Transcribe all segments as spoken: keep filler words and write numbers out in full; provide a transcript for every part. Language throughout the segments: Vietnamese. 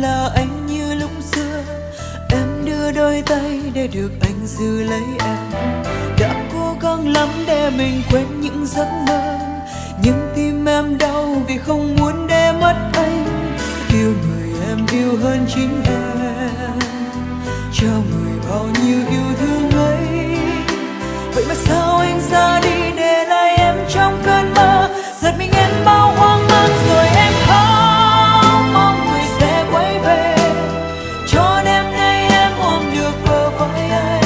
là anh như lúc xưa. Em đưa đôi tay để được anh giữ lấy em. Đã cố gắng lắm để mình quên những giấc mơ, nhưng tim em đau vì không muốn để mất anh. Yêu người em yêu hơn chính em, cho người bao nhiêu yêu thương ấy. Vậy mà sao anh ra đi để lại em trong cơn mơ? Giật mình em bao hoang mang rồi em khóc, mong người sẽ quay về. Cho đêm nay em ôm được bờ vai anh,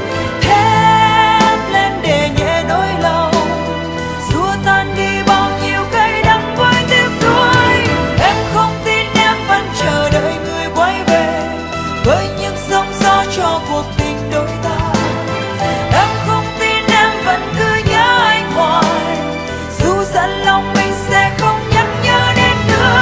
thét lên để nhẹ nỗi lòng, xua tan đi bao nhiêu cay đắng với tiếc nuối. Em không tin em vẫn chờ đợi người quay về, với những sóng gió cho cuộc tình đôi ta. Em không tin em vẫn cứ nhớ anh hoài, dù dặn lòng mình sẽ không nhắc nhớ đến nữa.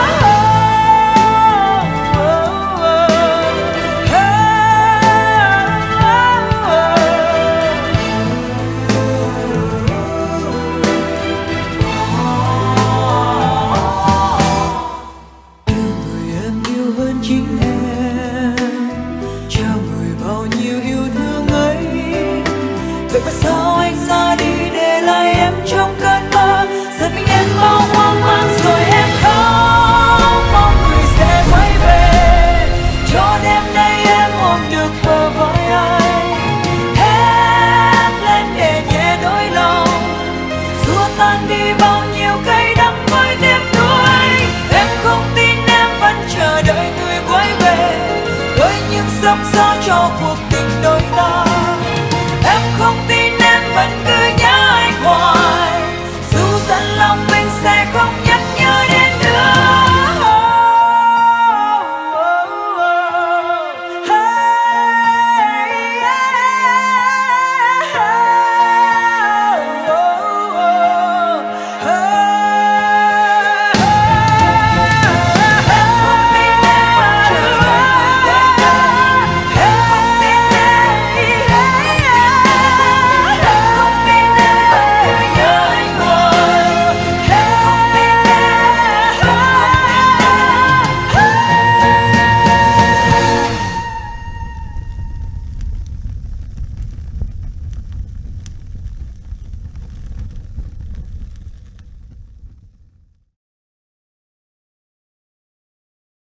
Yêu người em yêu hơn chính em, trao người bao nhiêu yêu thương ấy. Vậy mà sao anh ra đi để lại em trong cơn mơ? Giật mình em bao hoang mang rồi em khóc, mong người sẽ quay về. Cho đêm nay em ôm được bờ vai anh, thét lên để nhẹ nỗi lòng, xua tan đi bao nhiêu cay đắng với tiếc nuối. Em không tin em vẫn chờ đợi người quay về, với những sóng gió cho cuộc